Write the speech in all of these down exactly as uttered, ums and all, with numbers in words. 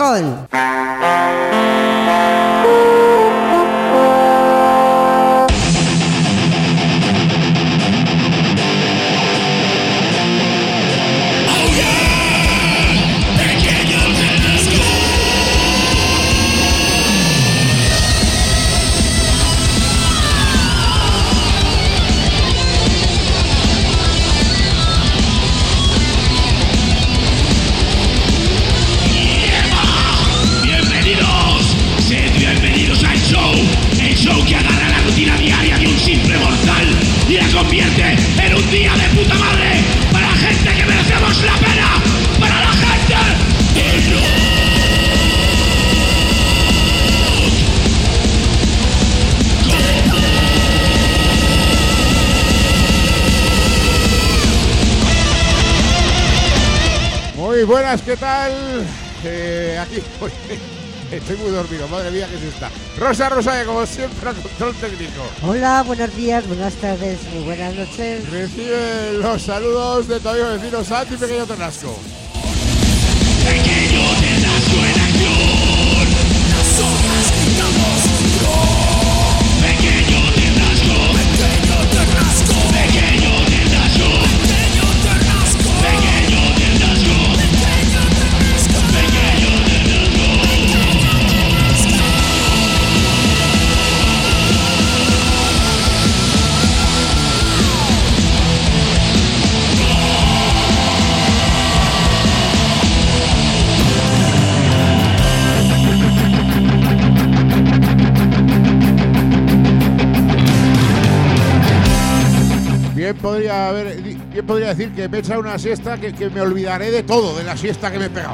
roll. Convierte en un día de puta madre para la gente que merecemos la pena, para la gente del rock. Muy buenas, ¿qué tal? Eh, aquí estoy muy dormido, madre mía, que se está. Rosa Rosario, como siempre, al control técnico. Hola, buenos días, buenas tardes, muy buenas noches. Recibe los saludos de tu amigo vecino Santi Pequeño Ternasco. Pequeño Ternasco en acción. Nosotros gritamos rock. Pequeño Ternasco. Pequeño Ternasco. Pequeño Ternasco. Pequeño Ternasco. Pequeño Ternasco. Pequeño Ternasco. Bien podría haber, bien podría decir que me he echado una siesta que, que me olvidaré de todo, de la siesta que me he pegado.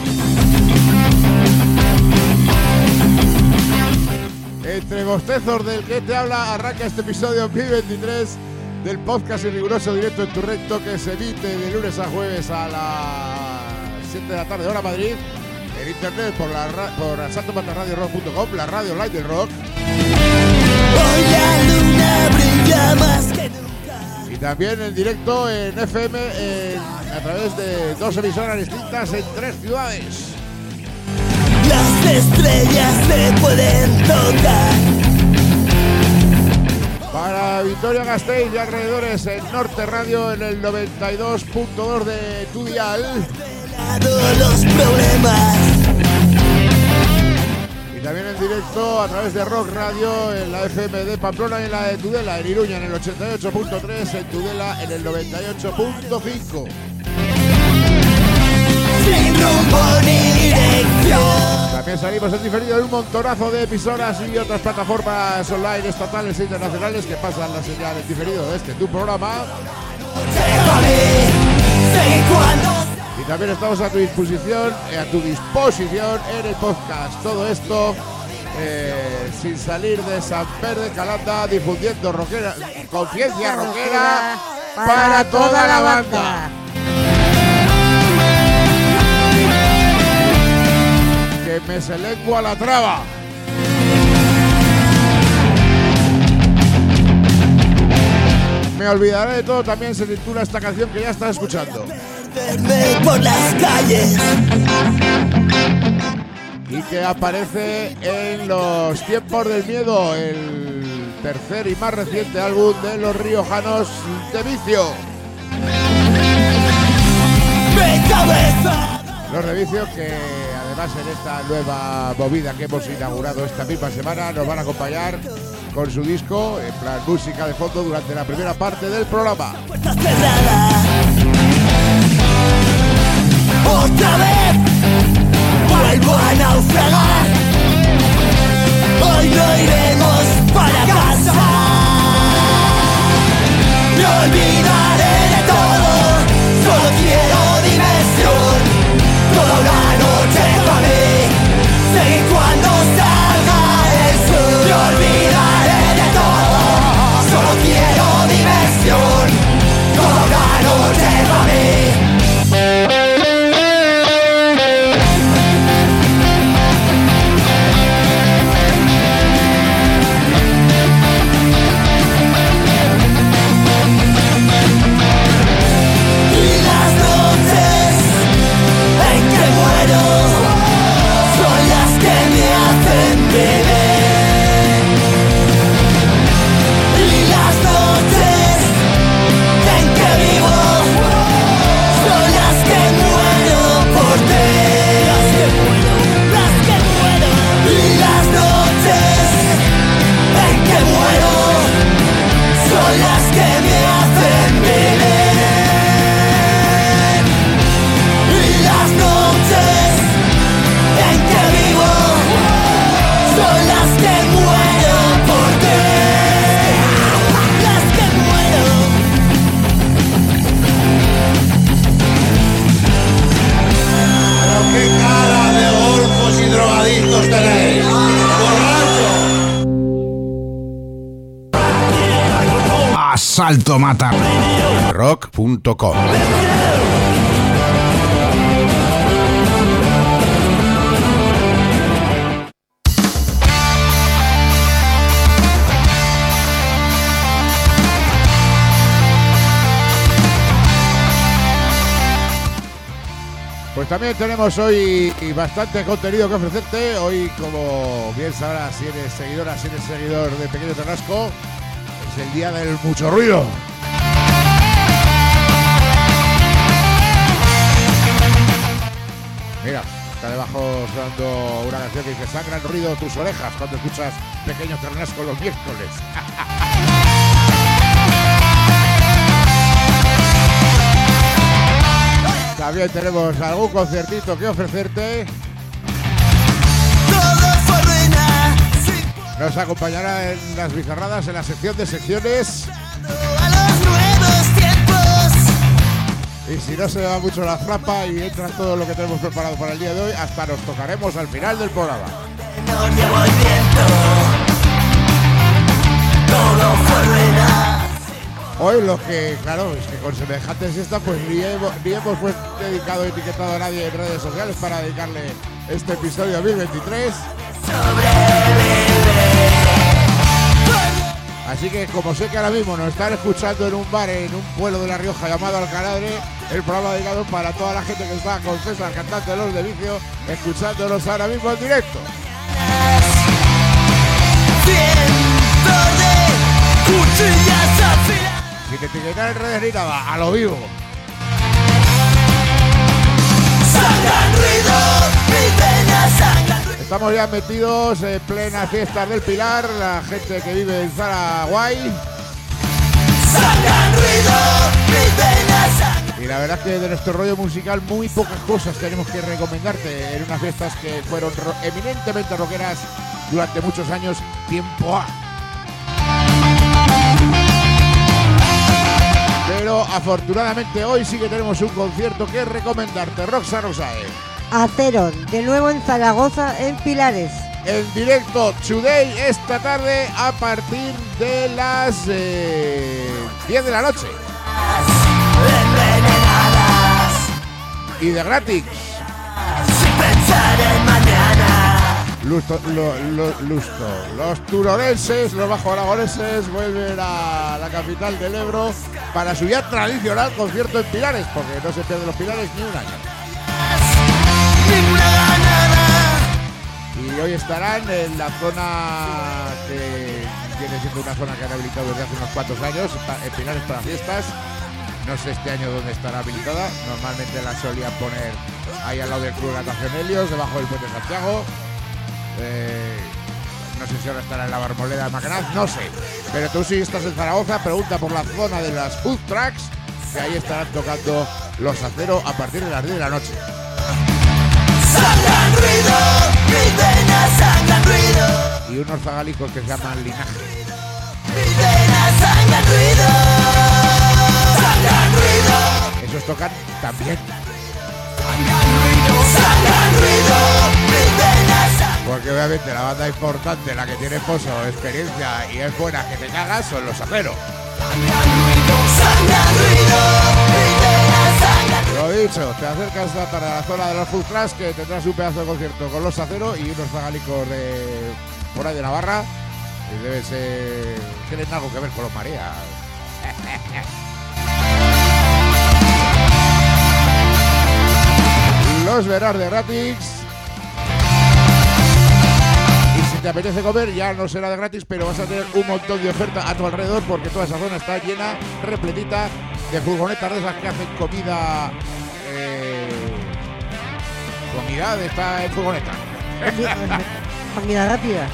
Entre bostezos del que te habla, arranca este episodio dos mil veintitrés del podcast en riguroso directo en tu recto, que se emite de lunes a jueves a las siete de la tarde, hora Madrid, en internet por la por asalto mata radio rock punto com, la radio online del rock. Hoy la luna brilla más que nunca. Y también en directo en F M en, a través de dos emisoras distintas en tres ciudades. Las estrellas se pueden tocar. Para Vitoria Gasteiz y alrededores en Norte Radio en el noventa y dos punto dos de tu dial. Los problemas. Y también en directo a través de Rock Radio en la F M de Pamplona y en la de Tudela, en Iruña en el ochenta y ocho punto tres, en Tudela en el noventa y ocho punto cinco. Sin rumbo ni dirección. También salimos en diferido en un montonazo de emisoras y otras plataformas online estatales e internacionales que pasan la señal en diferido de este tu programa. Y también estamos a tu disposición, a tu disposición en el podcast. Todo esto eh, sin salir de San Pedro de Calanda, difundiendo rockera, conciencia rockera para, para toda la banda. Que me se lengua la traba. Me olvidaré de todo, también se titula esta canción que ya estás escuchando. Por las calles. Y que aparece en Los Tiempos del Miedo, el tercer y más reciente álbum de los riojanos de Vicio. Los de Vicio, que además en esta nueva movida que hemos inaugurado esta misma semana nos van a acompañar con su disco, en plan música de fondo, durante la primera parte del programa. Otra vez vuelvo a naufragar. Hoy no iremos para casa. Me olvidaré de todo. Solo quiero diversión. Toda una noche para mí. Seguir cuando salga el sol. Me olvidaré de todo. Solo quiero diversión. Toda una noche para mí. Asalto Mata. rock punto com. Pues también tenemos hoy bastante contenido que ofrecerte. Hoy, como bien sabrás, si eres seguidora, si eres seguidor de Pequeño Ternasco, es el día del mucho ruido. Mira, está debajo sonando una canción que dice: sangran ruido tus orejas cuando escuchas Pequeño Ternasco los miércoles. También tenemos algún concertito que ofrecerte. Nos acompañará en las bizarradas en la sección de secciones. Y si no se va mucho la frapa y entra todo lo que tenemos preparado para el día de hoy, hasta nos tocaremos al final del programa. Hoy lo que, claro, es que con semejantes siesta, pues ni hemos, ni hemos pues, dedicado, etiquetado a nadie en redes sociales para dedicarle este episodio dos mil veintitrés. Así que, como sé que ahora mismo nos están escuchando en un bar en un pueblo de La Rioja llamado Alcaladre, el programa dedicado para toda la gente que está con César, cantante de Los de Vicio, escuchándonos ahora mismo en directo. Sin etiquetar en redes ni nada, a lo vivo. Estamos ya metidos en plena fiesta del Pilar, la gente que vive en Zaraguay. Y la verdad es que de nuestro rollo musical muy pocas cosas tenemos que recomendarte en unas fiestas que fueron ro- eminentemente rockeras durante muchos años, tiempo A. Pero afortunadamente hoy sí que tenemos un concierto que recomendarte. Roxa Rosae. Acero, de nuevo en Zaragoza, en Pilares. En directo Today esta tarde a partir de las eh, diez de la noche. Y de gratis. Sin pensar en mañana. Lusto, lo, lo, lusto. Los turorenses, los bajo-aragoneses vuelven a la capital del Ebro para su ya tradicional concierto en Pilares, porque no se pierden los Pilares ni un año. Y hoy estarán en la zona que viene siendo una zona que han habilitado desde hace unos cuantos años, en Pilares para fiestas. No sé este año dónde estará habilitada. Normalmente la solían poner ahí al lado del Club de Natación Helios, debajo del Puente de Santiago. Eh, no sé si ahora estará en la Marmoleda de Macanaz, no sé. Pero tú si estás en Zaragoza, pregunta por la zona de las food trucks, que ahí estarán tocando los Acero a partir de las diez de la noche. Sangran ruido, mis venas sangran ruido. Y unos zagalicos que se llaman Linaje. Mis venas sangran ruido. Sangran ruido. Esos tocan también. Sangran ruido, mis venas sangran. Porque obviamente la banda importante, la que tiene pozo, experiencia y es buena que te cagas, son los Acero. Sangran ruido, mis venas sangran. Lo dicho, te acercas para la zona de los food trucks, que tendrás un pedazo de concierto con los Acero y unos zagalicos de por ahí de Navarra. Y debe ser... tienen algo que ver con los mareas. Los verás de gratis. Y si te apetece comer, ya no será de gratis, pero vas a tener un montón de oferta a tu alrededor, porque toda esa zona está llena, repletita de furgonetas de esas que hacen comida. Eh, comida de esta en furgoneta. Comida rápida.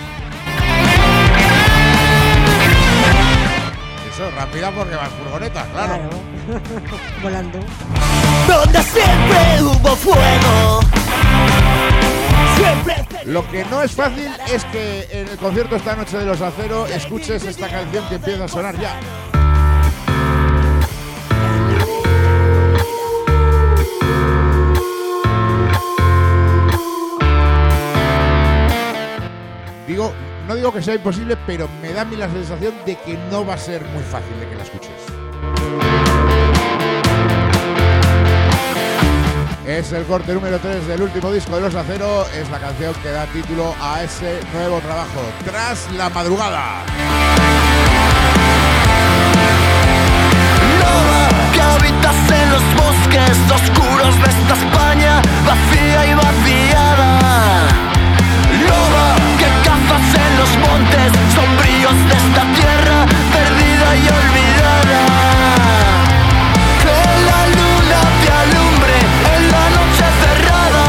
Eso, rápida porque va en furgoneta, claro. Claro. Volando. Donde siempre hubo fuego. Siempre. Lo que no es fácil es que en el concierto esta noche de los Acero escuches esta canción que empieza a sonar ya. Digo, no digo que sea imposible, pero me da a mí la sensación de que no va a ser muy fácil de que la escuches. Es el corte número tres del último disco de Los Acero. Es la canción que da título a ese nuevo trabajo, Tras la madrugada. Loba, que habitas en los bosques oscuros de esta España vacía y vaciada. Loba, que cazas en los montes sombríos de esta tierra perdida y olvidada. Que la luna te alumbre en la noche cerrada.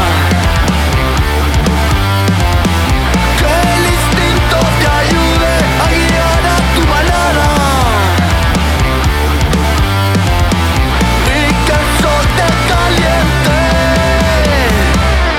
Que el instinto te ayude a guiar a tu manada. Y que el sol te caliente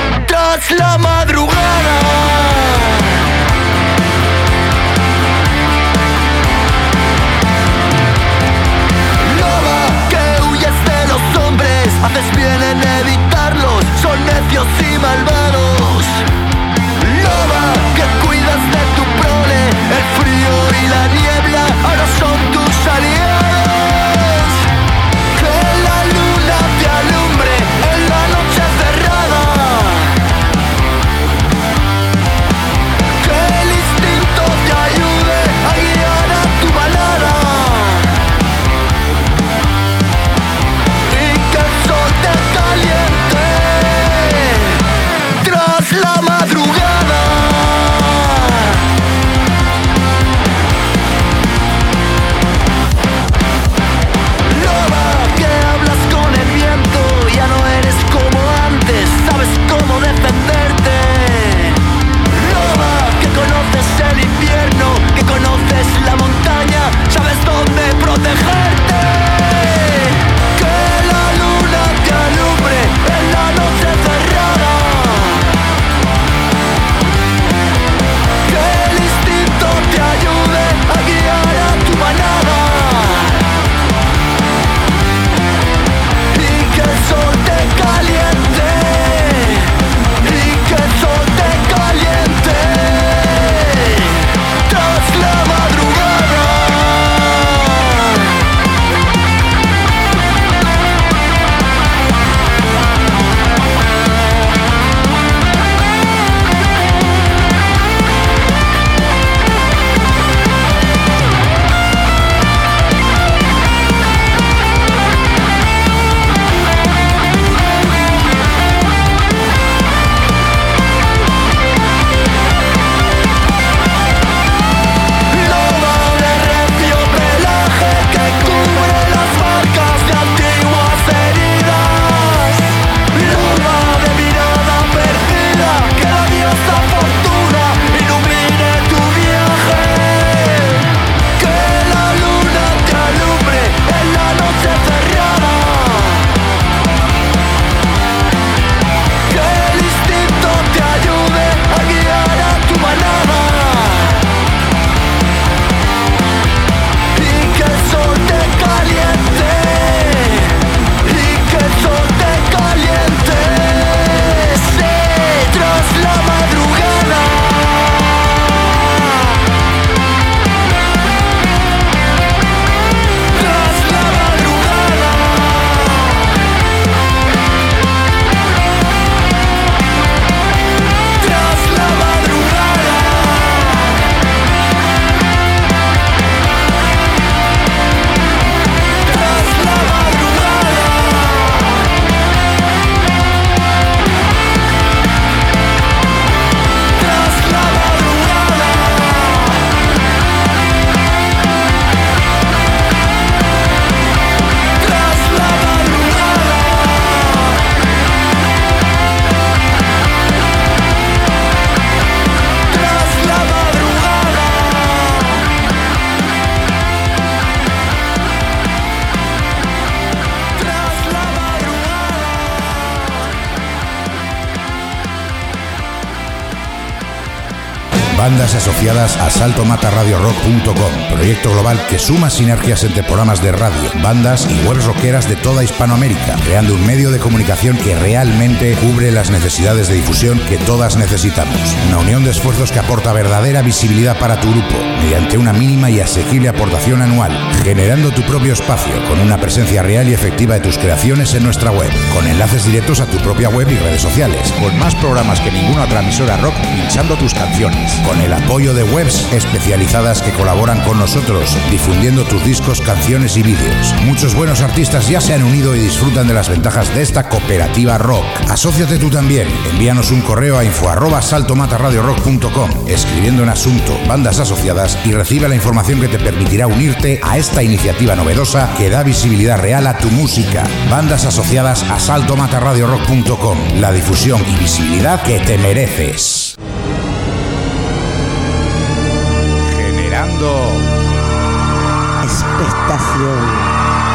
Bandas asociadas a salto mata radio rock punto com, proyecto global que suma sinergias entre programas de radio, bandas y webs rockeras de toda Hispanoamérica, creando un medio de comunicación que realmente cubre las necesidades de difusión que todas necesitamos. Una unión de esfuerzos que aporta verdadera visibilidad para tu grupo, mediante una mínima y asequible aportación anual, generando tu propio espacio con una presencia real y efectiva de tus creaciones en nuestra web, con enlaces directos a tu propia web y redes sociales, con más programas que ninguna otra emisora rock pinchando tus canciones, con el apoyo de webs especializadas que colaboran con nosotros, difundiendo tus discos, canciones y vídeos. Muchos buenos artistas ya se han unido y disfrutan de las ventajas de esta cooperativa rock. Asóciate tú también. Envíanos un correo a info arroba salto mata radio rock punto com, escribiendo en asunto bandas asociadas, y recibe la información que te permitirá unirte a esta iniciativa novedosa que da visibilidad real a tu música. Bandas asociadas a salto mata radio rock punto com, la difusión y visibilidad que te mereces. Generando expectación.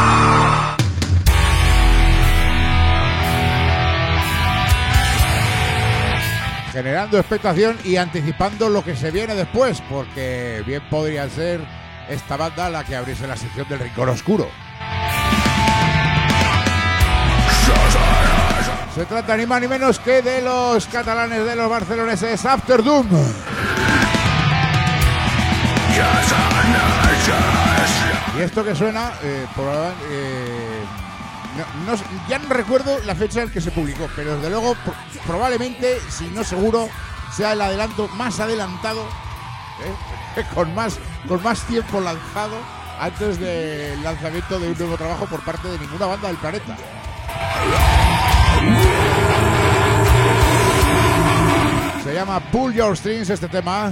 Generando expectación y anticipando lo que se viene después, porque bien podría ser esta banda la que abriese la sección del Rincón Oscuro. Se trata ni más ni menos que de los catalanes, de los barceloneses After Doom. Y esto que suena, eh, por, eh, no, no, ya no recuerdo la fecha en que se publicó, pero desde luego pro, probablemente, si no seguro, sea el adelanto más adelantado, eh, con más con más tiempo lanzado antes del lanzamiento de un nuevo trabajo por parte de ninguna banda del planeta. Se llama Pull Your Strings este tema.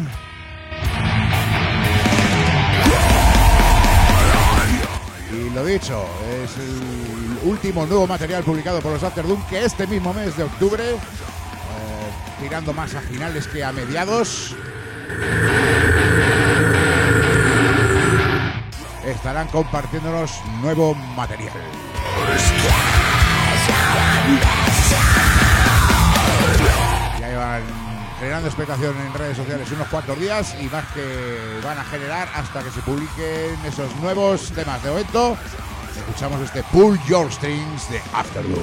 Y lo dicho, es el último nuevo material publicado por los After Doom, que este mismo mes de octubre, eh, tirando más a finales que a mediados, estarán compartiéndonos nuevo material. Ya llevan generando expectación en redes sociales unos cuantos días, y más que van a generar hasta que se publiquen esos nuevos temas. De momento escuchamos este Pull Your Strings de After Doom.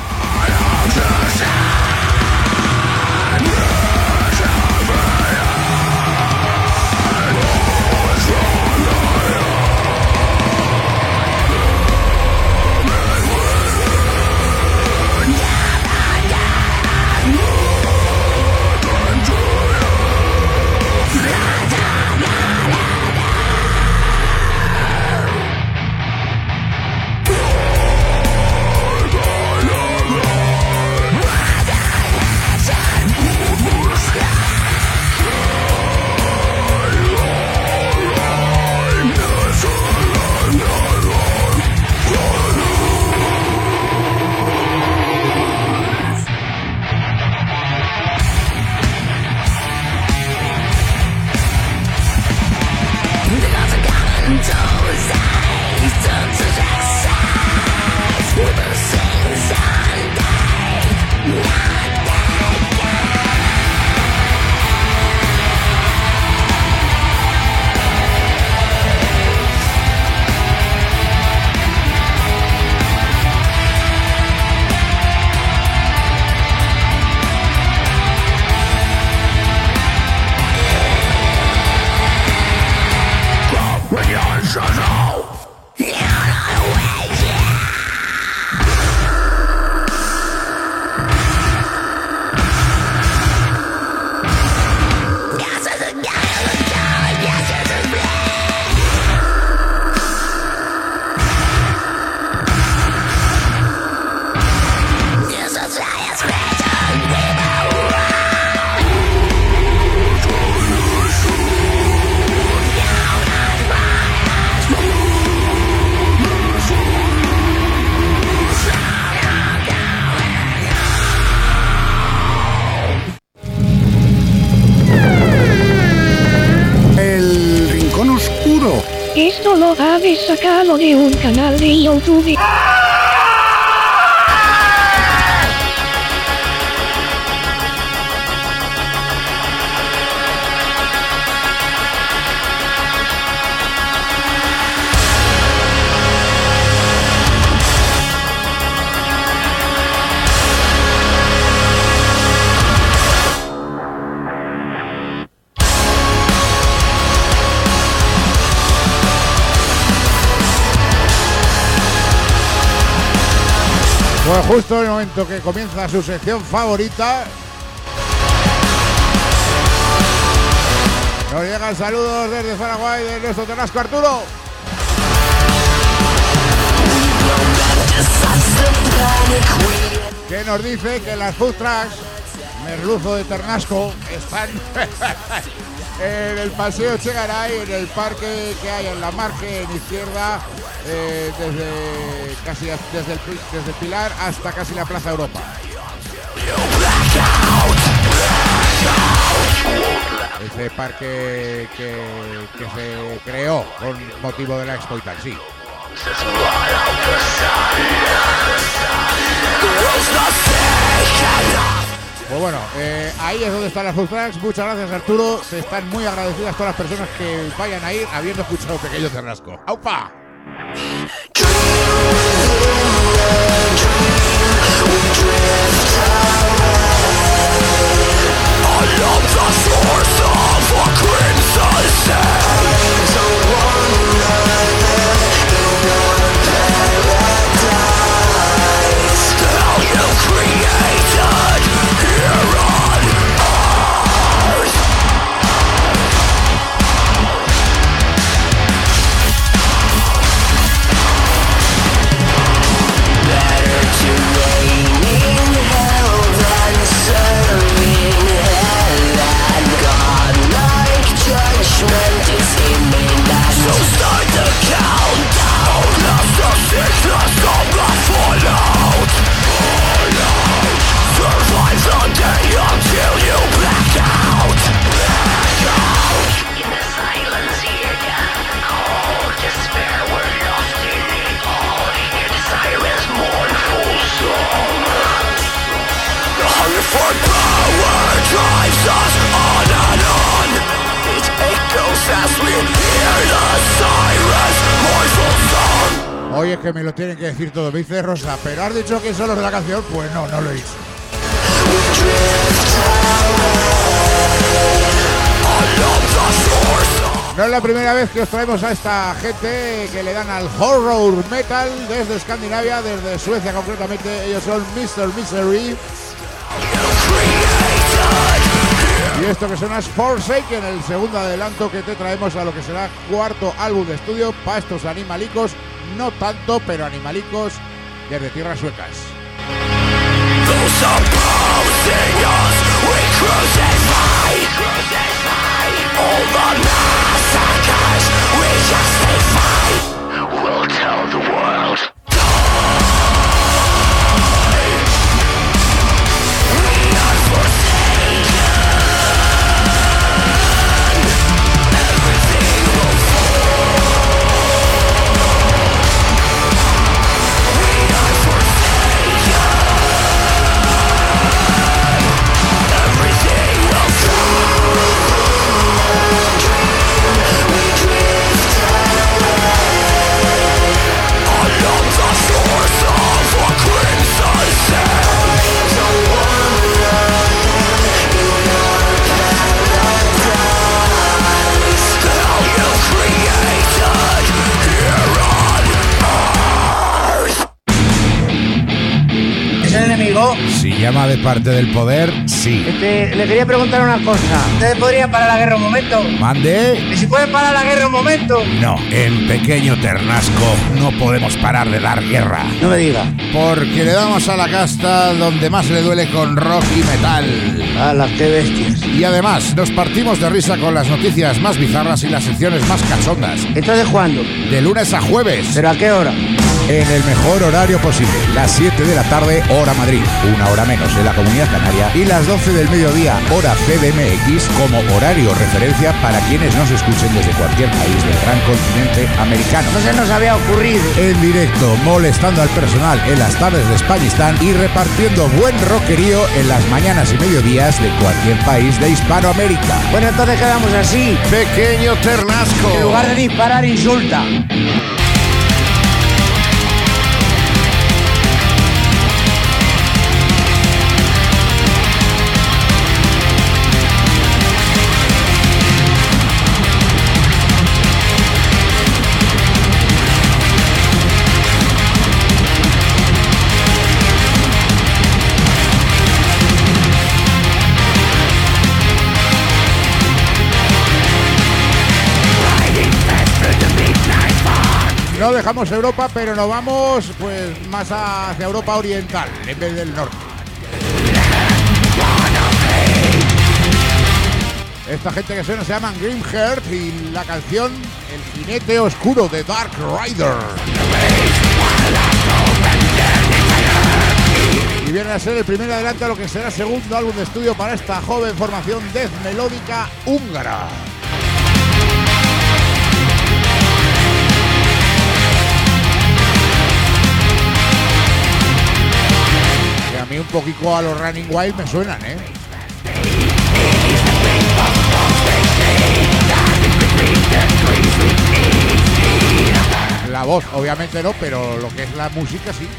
Esto lo habéis sacado de un canal de YouTube. Pues justo en el momento que comienza su sección favorita, nos llegan saludos desde Paraguay de nuestro Ternasco Arturo. Que nos dice que las food trucks Merluzo de Ternasco están en el Paseo Chegaray, en el parque que hay en la margen izquierda, eh, desde casi desde el, desde Pilar hasta casi la Plaza Europa. Ese parque que, que se creó con motivo de la Expo y tal, sí. Pues bueno, eh, ahí es donde están las food trucks. Muchas gracias, Arturo. Se están muy agradecidas todas las personas que vayan a ir habiendo escuchado Pequeño Ternasco. ¡Aupa! Oye, es que me lo tienen que decir todo, me dice Rosa, pero has dicho que son los de la canción, pues no, no lo he dicho. No es la primera vez que os traemos a esta gente que le dan al horror metal desde Escandinavia, desde Suecia concretamente. Ellos son mister Misery. Y esto que suena es Forsaken, el segundo adelanto que te traemos a lo que será cuarto álbum de estudio para estos animalicos, no tanto, pero animalicos desde tierras suecas. Si llama de parte del poder, sí. Este, le quería preguntar una cosa. ¿Ustedes podrían parar la guerra un momento? ¿Mande? ¿Y si pueden parar la guerra un momento? No, en Pequeño Ternasco no podemos parar de dar guerra. No me diga. Porque le damos a la casta donde más le duele con rock y metal. ¡Hala, qué bestias! Y además, nos partimos de risa con las noticias más bizarras y las secciones más cachondas. ¿Entonces cuándo? De lunes a jueves. ¿Pero a qué hora? En el mejor horario posible, las siete de la tarde, hora Madrid, una hora menos en la Comunidad Canaria, y las doce del mediodía, hora C D M X, como horario referencia para quienes nos escuchen desde cualquier país del gran continente americano. No se nos había ocurrido. En directo, molestando al personal en las tardes de Españistán y repartiendo buen rockerío en las mañanas y mediodías de cualquier país de Hispanoamérica. Bueno, entonces quedamos así. Pequeño Ternasco. En lugar de disparar, insulta. No dejamos Europa, pero nos vamos pues más hacia Europa Oriental en vez del norte. Esta gente que suena se llaman Grimheart y la canción El jinete oscuro de Dark Rider. Y viene a ser el primer adelanto a lo que será el segundo álbum de estudio para esta joven formación death melódica húngara. Que a mí un poquito a los Running Wild me suenan, ¿eh? La voz obviamente no, pero lo que es la música sí.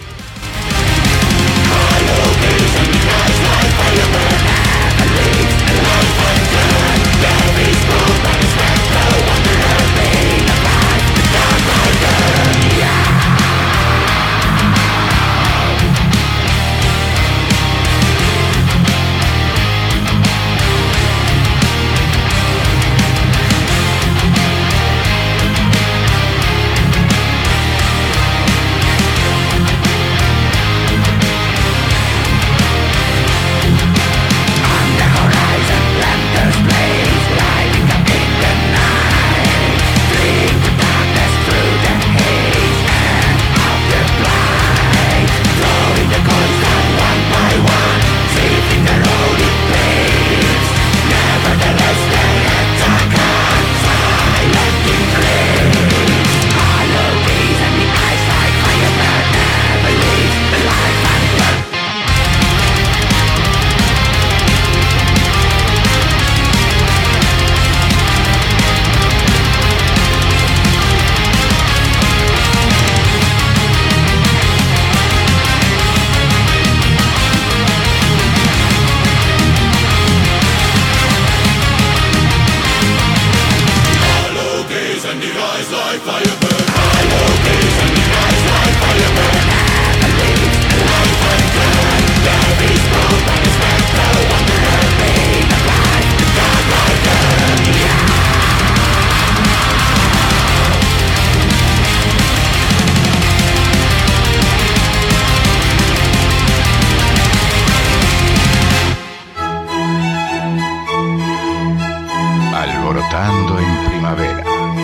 Alborotando en primavera.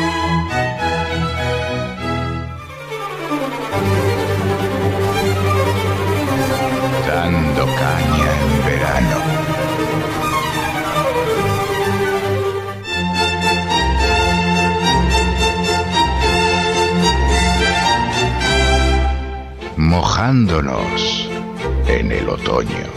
Dando caña en verano. Mojándonos en el otoño.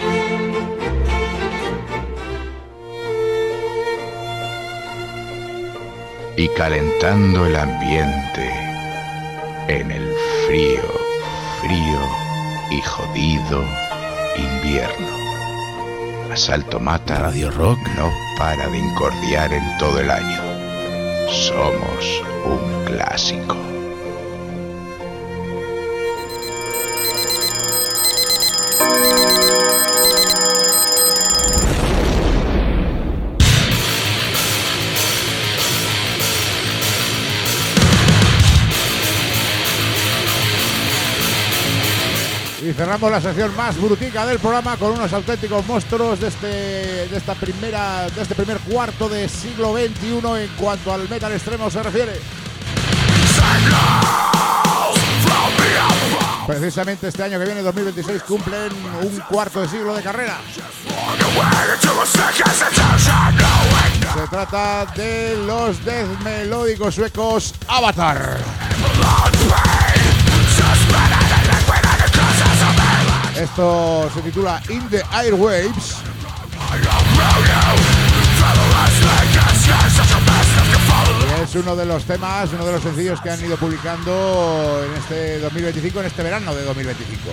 Y calentando el ambiente en el frío, frío y jodido invierno. Asalto Mata Radio Rock no para de incordiar en todo el año. Somos un clásico. Y cerramos la sección más brutica del programa con unos auténticos monstruos de este, de esta primera, de este primer cuarto de siglo veintiuno en cuanto al metal extremo se refiere. Precisamente este año que viene, dos mil veintiséis, cumplen un cuarto de siglo de carrera. Se trata de los death melódicos suecos Avatar. Esto se titula In the Airwaves. Y es uno de los temas, uno de los sencillos que han ido publicando en este dos mil veinticinco, en este verano de dos mil veinticinco.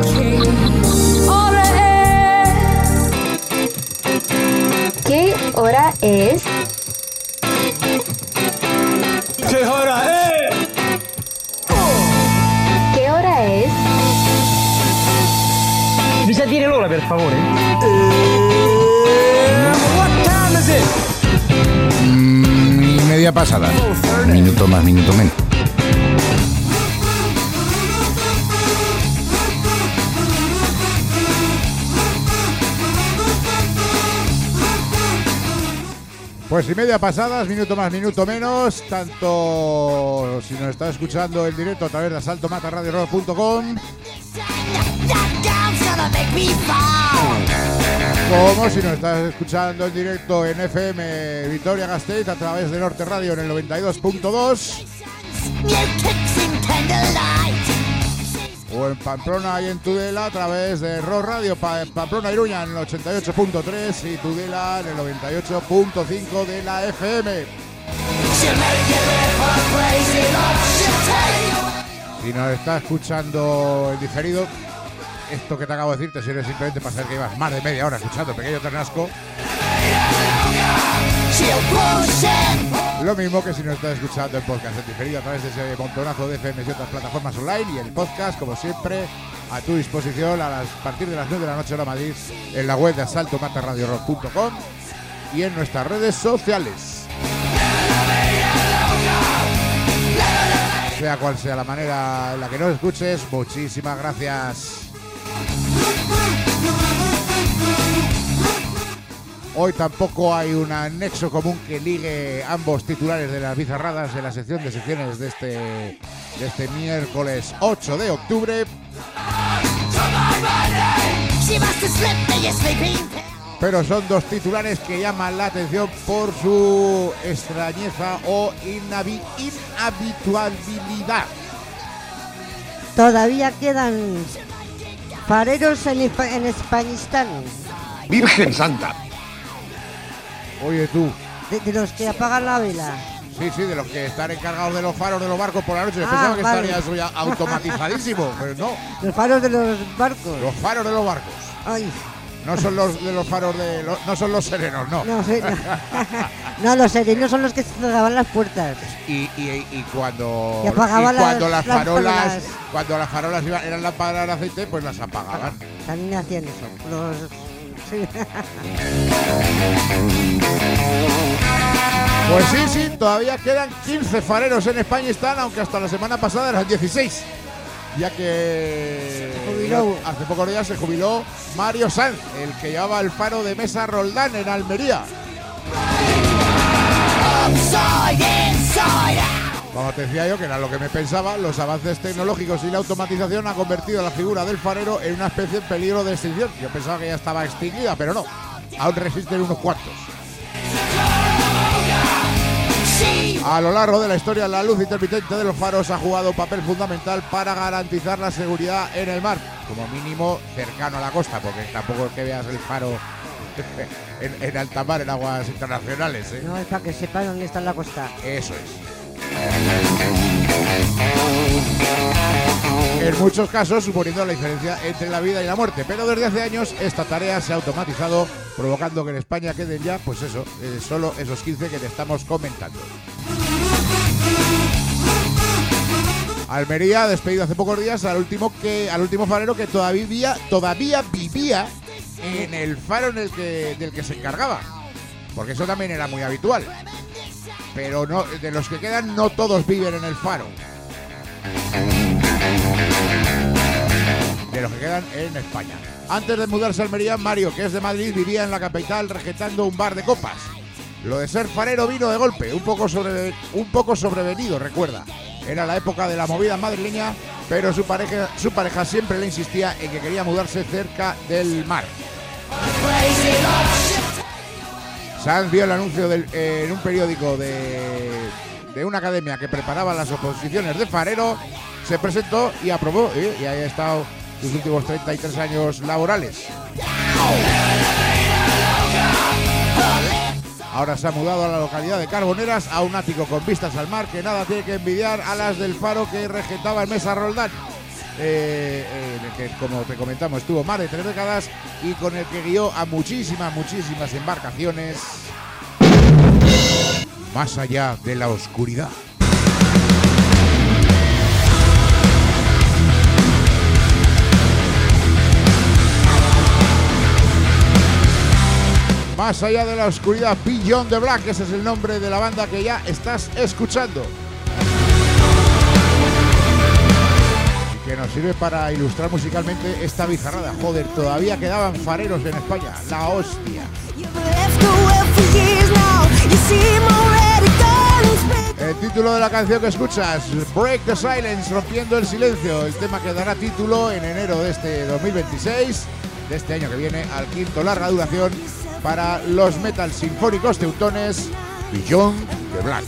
¿Qué hora es? ¿Qué hora es? ¿Qué hora es? Mi sa dire l'ora, per favore? What time is it? Mm, y media pasada. Minuto más, minuto menos. Pues y media pasadas, minuto más, minuto menos, tanto si nos está escuchando en directo a través de asalto mata radio rock punto com como si nos estás escuchando en directo en F M Vitoria-Gasteiz a través de Norte Radio en el noventa y dos punto dos o en Pamplona y en Tudela a través de Rock Radio pa Pamplona Iruña en el ochenta y ocho punto tres y Tudela en el noventa y ocho punto cinco de la F M. Si nos está escuchando en diferido, esto que te acabo de decir te sirve simplemente para saber que ibas más de media hora escuchando el Pequeño Ternasco. Lo mismo que si nos estás escuchando en podcast en diferido a través de ese montonazo de F M y otras plataformas online, y el podcast, como siempre, a tu disposición a, las, a partir de las nueve de la noche hora Madrid en la web de asalto mata radio rock punto com y en nuestras redes sociales. Sea cual sea la manera en la que nos escuches, muchísimas gracias. Hoy tampoco hay un anexo común que ligue ambos titulares de las bizarradas de la sección de secciones de este, de este miércoles ocho de octubre. Pero son dos titulares que llaman la atención por su extrañeza o inhabi inhabitualidad. Todavía quedan fareros en, en Españistán. Virgen Santa. Oye tú. De, de los que apagan la vela. Sí, sí, de los que están encargados de los faros de los barcos por la noche. Yo Ah, pensaba que vale. estaría eso ya automatizadísimo, pero no. Los faros de los barcos. Los faros de los barcos. Ay, No son los de los faros de los, no son los serenos, no. no sé. No, no los serenos son los que cerraban las puertas. Y, y, y cuando Y apagaban y cuando las las, farolas, lámparas. cuando las farolas iban, eran lámparas de aceite, pues las apagaban. También hacían eso. Los, sí. Pues sí, sí, todavía quedan quince fareros en España están, aunque hasta la semana pasada eran dieciséis. Ya que jubiló. hace pocos días se jubiló Mario Sanz, el que llevaba el faro de Mesa Roldán en Almería. Como te decía yo, que era lo que me pensaba, los avances tecnológicos y la automatización han convertido a la figura del farero en una especie en peligro de extinción. Yo pensaba que ya estaba extinguida, pero no, aún resisten unos cuantos. A lo largo de la historia, la luz intermitente de los faros ha jugado un papel fundamental para garantizar la seguridad en el mar, como mínimo cercano a la costa, porque tampoco es que veas el faro en, en alta mar, en aguas internacionales, ¿eh? No, es para que sepan dónde está la costa. Eso es. En muchos casos suponiendo la diferencia entre la vida y la muerte, pero desde hace años esta tarea se ha automatizado, provocando que en España queden ya, pues eso, eh, solo esos quince que te estamos comentando. Almería ha despedido hace pocos días al último que al último farero que todavía vivía, todavía vivía en el faro en el que, del que se encargaba, porque eso también era muy habitual. Pero no, de los que quedan no todos viven en el faro. De los que quedan en España. Antes de mudarse a Almería, Mario, que es de Madrid, vivía en la capital regentando un bar de copas. Lo de ser farero vino de golpe, un poco, sobre, un poco sobrevenido, recuerda. Era la época de la movida madrileña, pero su pareja, su pareja siempre le insistía en que quería mudarse cerca del mar. Sanz vio el anuncio del, eh, en un periódico de, de una academia que preparaba las oposiciones de farero, se presentó y aprobó, ¿eh? Y ahí ha estado sus últimos treinta y tres años laborales. Ahora se ha mudado a la localidad de Carboneras, a un ático con vistas al mar que nada tiene que envidiar a las del faro que regentaba en Mesa Roldán. eh, en el que, como te comentamos, estuvo más de tres décadas y con el que guió a muchísimas, muchísimas embarcaciones más allá de la oscuridad. Más allá de la oscuridad, Beyond the Black, ese es el nombre de la banda que ya estás escuchando. Y que nos sirve para ilustrar musicalmente esta bizarrada. Joder, todavía quedaban fareros en España. La hostia. El título de la canción que escuchas, Break the Silence, rompiendo el silencio. El tema que dará título en enero de este dos mil veintiséis, de este año que viene, al quinto larga duración para los metal sinfónicos teutones, Beyond the Black.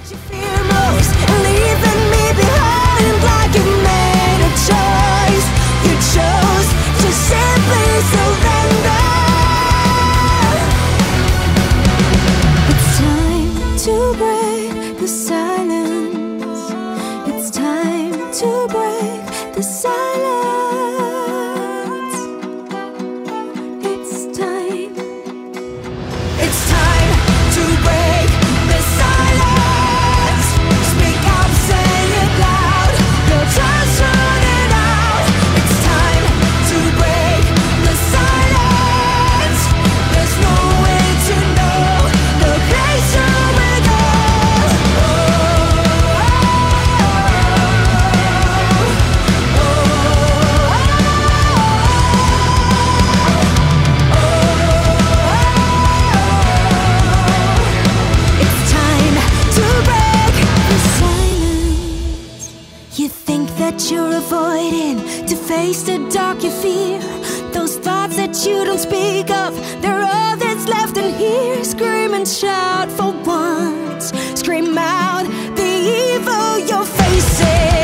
You're avoiding to face the dark you fear. Those thoughts that you don't speak of, they're all that's left in here. Scream and shout for once. Scream out the evil you're facing.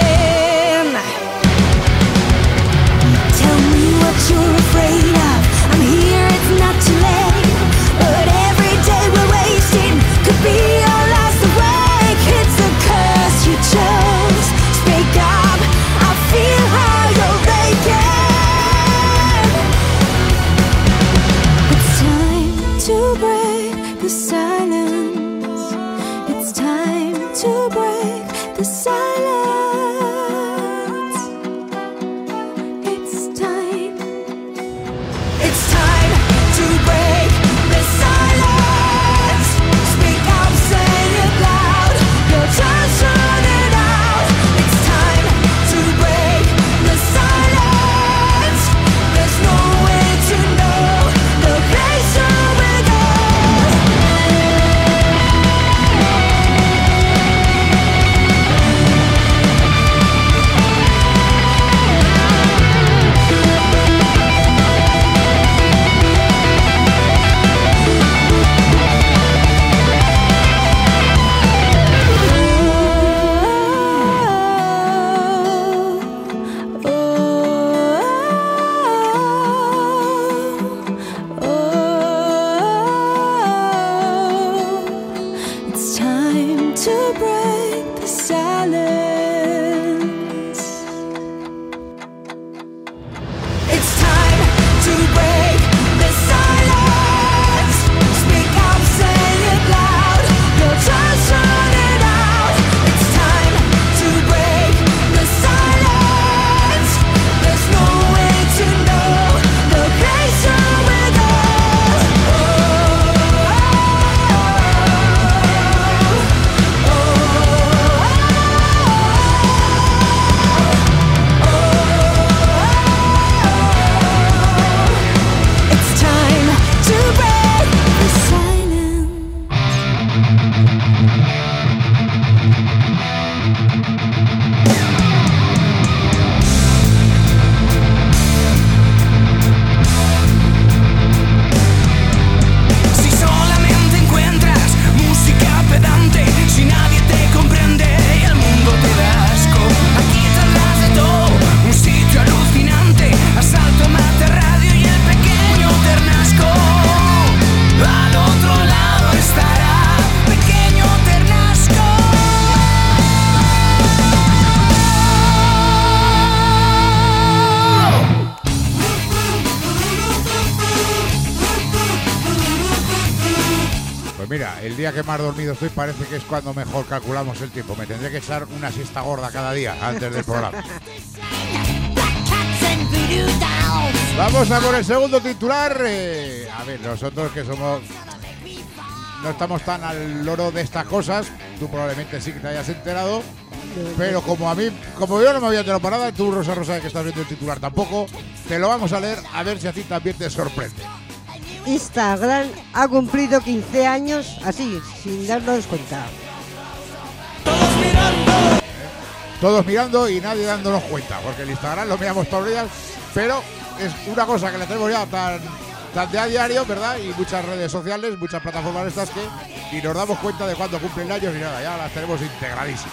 Tell me what you're afraid of. I'm here, it's not too late. But every day we're wasting could be our last awake. It's a curse you chose. Speak up. Feel how you're breaking. It's time to break the silence. mira, el día que más dormido estoy parece que es cuando mejor calculamos el tiempo. Me tendré que echar una siesta gorda cada día antes del programa. Vamos a por el segundo titular. Eh, a ver, nosotros que somos... No estamos tan al loro de estas cosas. Tú probablemente sí que te hayas enterado. Pero como a mí, como yo no me había enterado para nada, tú, Rosa Rosa, que estás viendo el titular tampoco, te lo vamos a leer a ver si a ti también te sorprende. Instagram ha cumplido quince años así, sin darnos cuenta. Todos mirando. Todos mirando y nadie dándonos cuenta, porque el Instagram lo miramos todos los días, pero es una cosa que la tenemos ya tan, tan de a diario, ¿verdad? Y muchas redes sociales, muchas plataformas estas que ni nos damos cuenta de cuándo cumplen años ni nada, ya las tenemos integradísimas.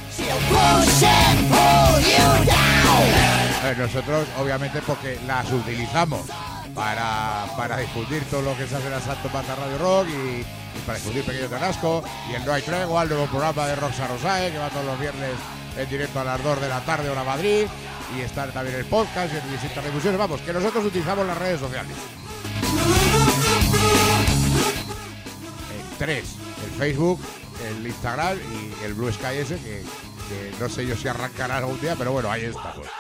A ver, nosotros, obviamente, porque las utilizamos para, para difundir todo lo que se hace en la Salto Mata Radio Rock y, y para difundir Pequeño Tarasco y el No Hay Tregua, el nuevo programa de Rosa Rosae, que va todos los viernes en directo a las dos de la tarde, hora Madrid, y está también el podcast y en distintas difusiones. Vamos, que nosotros utilizamos las redes sociales. En tres, el Facebook, el Instagram y el Blue Sky ese, que, que no sé yo si arrancará algún día, pero bueno, ahí está. Pues.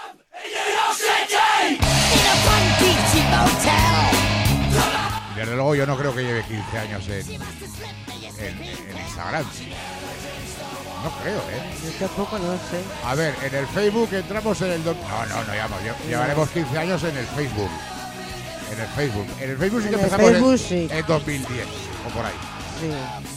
Desde luego yo no creo que lleve quince años en, en, en Instagram. No creo, ¿eh? Yo tampoco, no sé. A ver, en el Facebook entramos en el... Do... No, no, no, llevamos, llevaremos quince años en el Facebook. En el Facebook. En el Facebook sí que En el empezamos Facebook, en, sí. en dos mil diez o por ahí. Sí.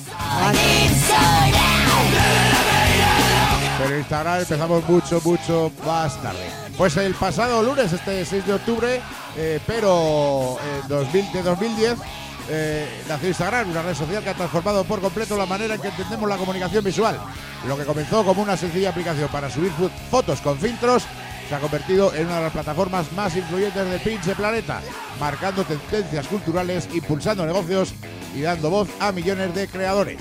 Pero Instagram empezamos mucho, mucho más tarde. Pues el pasado lunes, este seis de octubre, eh, pero en dos mil, de dos mil diez, eh, nació Instagram, una red social que ha transformado por completo la manera en que entendemos la comunicación visual. Lo que comenzó como una sencilla aplicación para subir fotos con filtros se ha convertido en una de las plataformas más influyentes del pinche planeta, marcando tendencias culturales, impulsando negocios y dando voz a millones de creadores.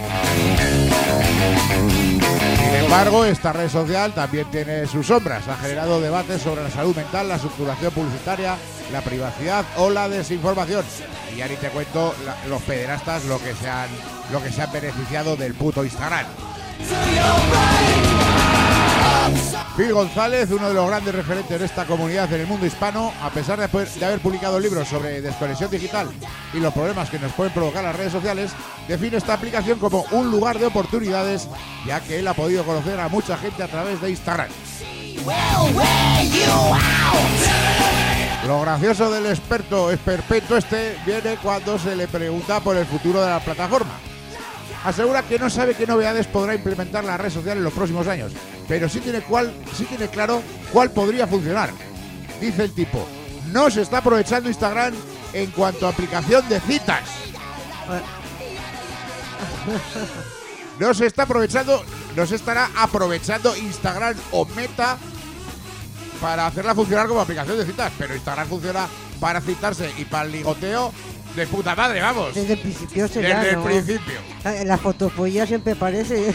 Sin embargo, esta red social también tiene sus sombras. Ha generado debates sobre la salud mental, la estructuración publicitaria, la privacidad o la desinformación. Y ya ni te cuento la, los pederastas lo que se han, lo que se han beneficiado del puto Instagram. Phil González, uno de los grandes referentes de esta comunidad en el mundo hispano, a pesar de, poder, de haber publicado libros sobre desconexión digital y los problemas que nos pueden provocar las redes sociales, define esta aplicación como un lugar de oportunidades, ya que él ha podido conocer a mucha gente a través de Instagram. Lo gracioso del experto esperpento este viene cuando se le pregunta por el futuro de la plataforma. Asegura que no sabe qué novedades podrá implementar la red social en los próximos años, pero sí tiene, cuál, sí tiene claro cuál podría funcionar. Dice el tipo, no se está aprovechando Instagram en cuanto a aplicación de citas. No se está aprovechando, no se estará aprovechando Instagram o Meta para hacerla funcionar como aplicación de citas, pero Instagram funciona para citarse y para el ligoteo de puta madre, vamos. Desde el principio será, Desde ¿no? el principio. La, la fotopolla siempre parece.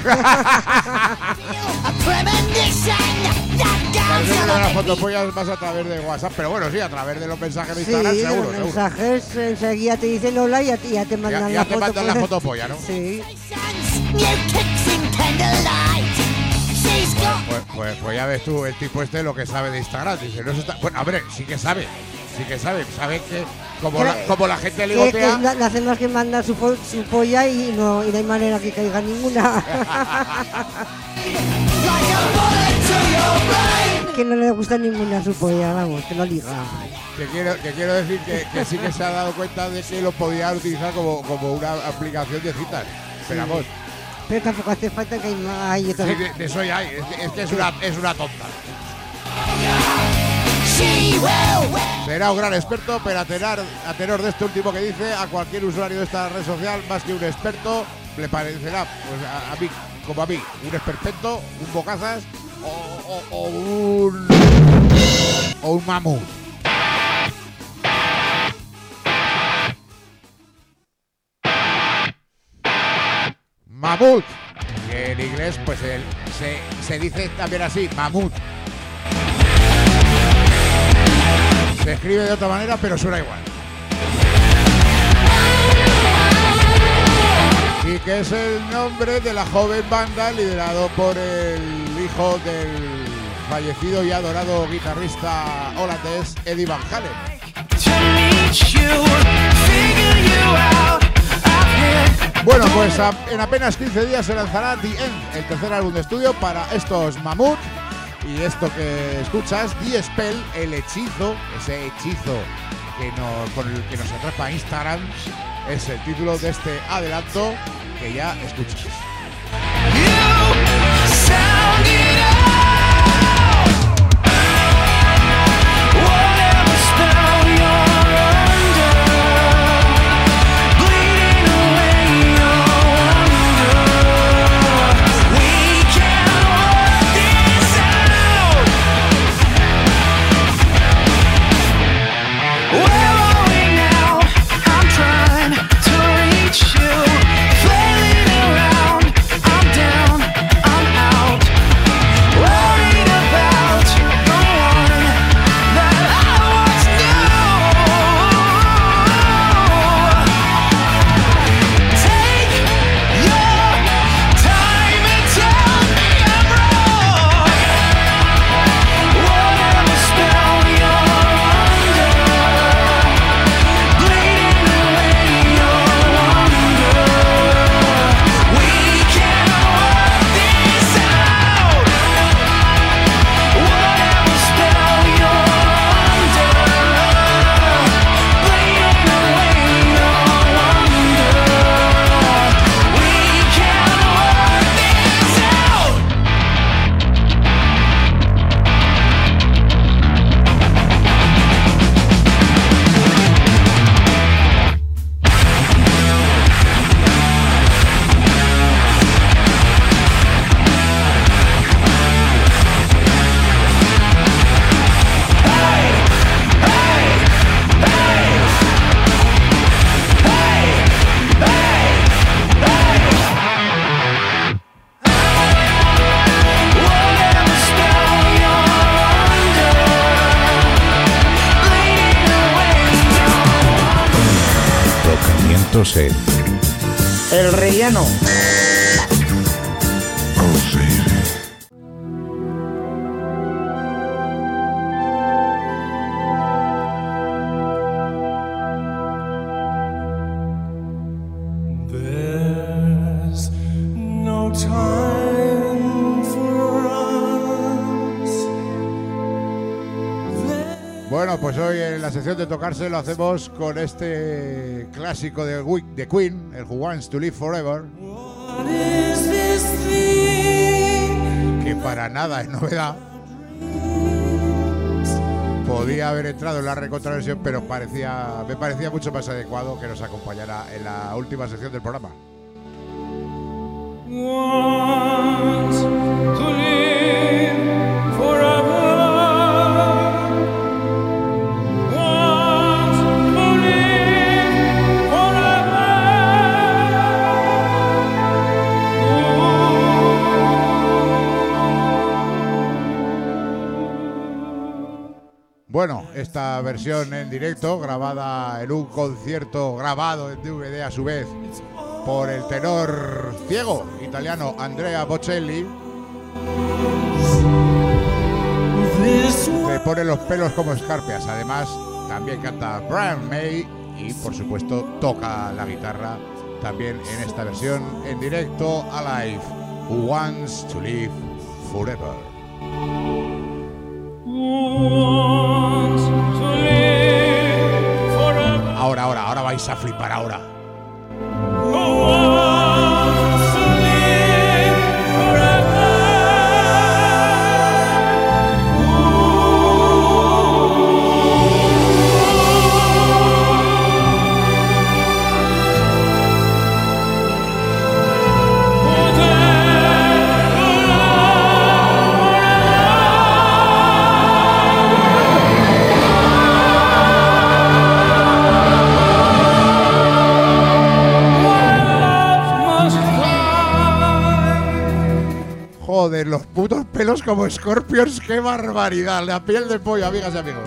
Parece que las fotopollas vas a través de WhatsApp, pero bueno, sí, a través de los mensajes de Instagram, Sí, seguro, los seguro. mensajes enseguida te dicen hola y ya, ya te mandan Ya, ya la te foto. mandan la fotopolla, ¿no? Sí. Pues, pues, pues ya ves tú, el tipo este lo que sabe de Instagram. Dice, no se está... Bueno, hombre, sí que sabe. Sí que sabe. Sabe que como, la, como la gente Que, que ligotea... la, la hacen más que mandar su, fo- su polla y no, y no hay manera que caiga ninguna. Que no le gusta ninguna su polla, vamos, que no liga. Que quiero, que quiero decir que, que sí que se ha dado cuenta de que lo podía utilizar como, como una aplicación de citas. Pero vamos, Pero tampoco hace falta que hay más. Hay otras- sí, de, de eso ya hay. Es que, es, que es, una, es una tonta. Será un gran experto, pero a tenor, a tenor de este último que dice, a cualquier usuario de esta red social, más que un experto, le parecerá, pues a, a mí, como a mí, un esperpento, un bocazas o, o, o un... o un mamut. Mamut, que en inglés pues el, se, se dice también así, mamut. Se escribe de otra manera, pero suena igual. y que es el nombre de la joven banda liderado por el hijo del fallecido y adorado guitarrista holandés Eddie Van Halen. Bueno, pues a, en apenas quince días se lanzará The End, el tercer álbum de estudio para estos Mammoth. Y esto que escuchas, The Spell, el hechizo, ese hechizo que nos, con el que nos atrapa a Instagram, es el título de este adelanto que ya escuchas. En El relleno. Bueno, pues hoy en la sección de tocarse lo hacemos con este clásico de, de Queen, el Who Wants to Live Forever, que para nada es novedad. Podía haber entrado en la recontraversión, pero parecía, me parecía mucho más adecuado que nos acompañara en la última sección del programa. Want to live forever. Bueno, esta versión en directo, grabada en un concierto grabado en D V D a su vez por el tenor ciego italiano Andrea Bocelli, te pone los pelos como escarpias. Además, también canta Brian May y, por supuesto, toca la guitarra también en esta versión en directo, Alive, Who Wants to Live Forever. Ahora, ahora, ahora vais a flipar ahora. Joder, los putos pelos como Scorpions, qué barbaridad. La piel de pollo, amigas y amigos.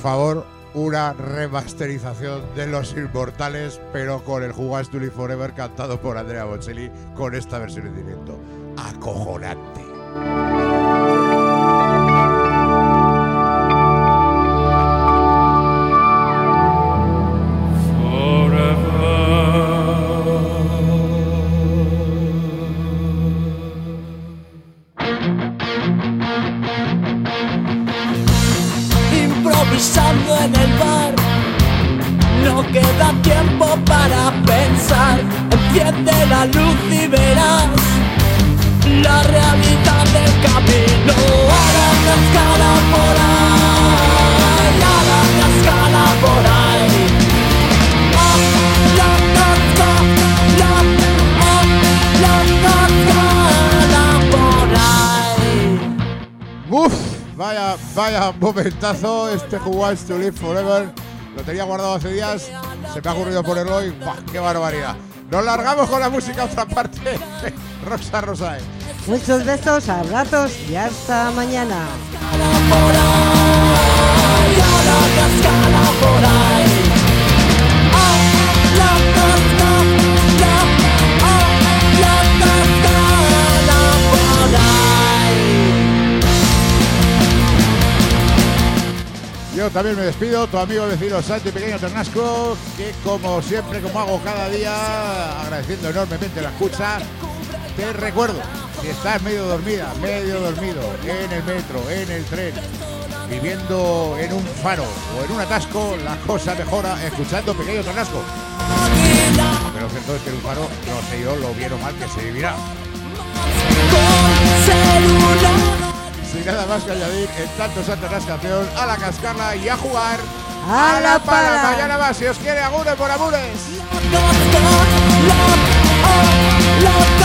favor, una remasterización de Los Inmortales, pero con el Who Wants to Live Forever cantado por Andrea Bocelli con esta versión en directo. Acojonante. Improvisando en el bar, no queda tiempo para pensar. Enciende la luz y verás la realidad del camino. A la cascada por ahí, a la cascada por ahí. A la cascada, a la cascada por ahí. Uf, vaya, vaya momentazo este Who Wants to Live Forever. Lo tenía guardado hace días, se me ha ocurrido ponerlo hoy. ¡Buah, qué barbaridad! Nos largamos con la música a otra parte. Rosa Rosae. Muchos besos, abrazos y hasta mañana. Yo también me despido, tu amigo vecino Santi Pequeño Ternasco, que como siempre, como hago cada día, agradeciendo enormemente la escucha, te recuerdo, si estás medio dormida, medio dormido, en el metro, en el tren, viviendo en un faro o en un atasco, la cosa mejora escuchando Pequeño Ternasco. Aunque lo cierto es que en un faro, no sé yo, lo bien o mal que se vivirá. Sin nada más que añadir, en tanto Santa Rascación, a la cascarla y a jugar a la pala. Mañana más, si os quiere, agures por amores. La, la, la, la.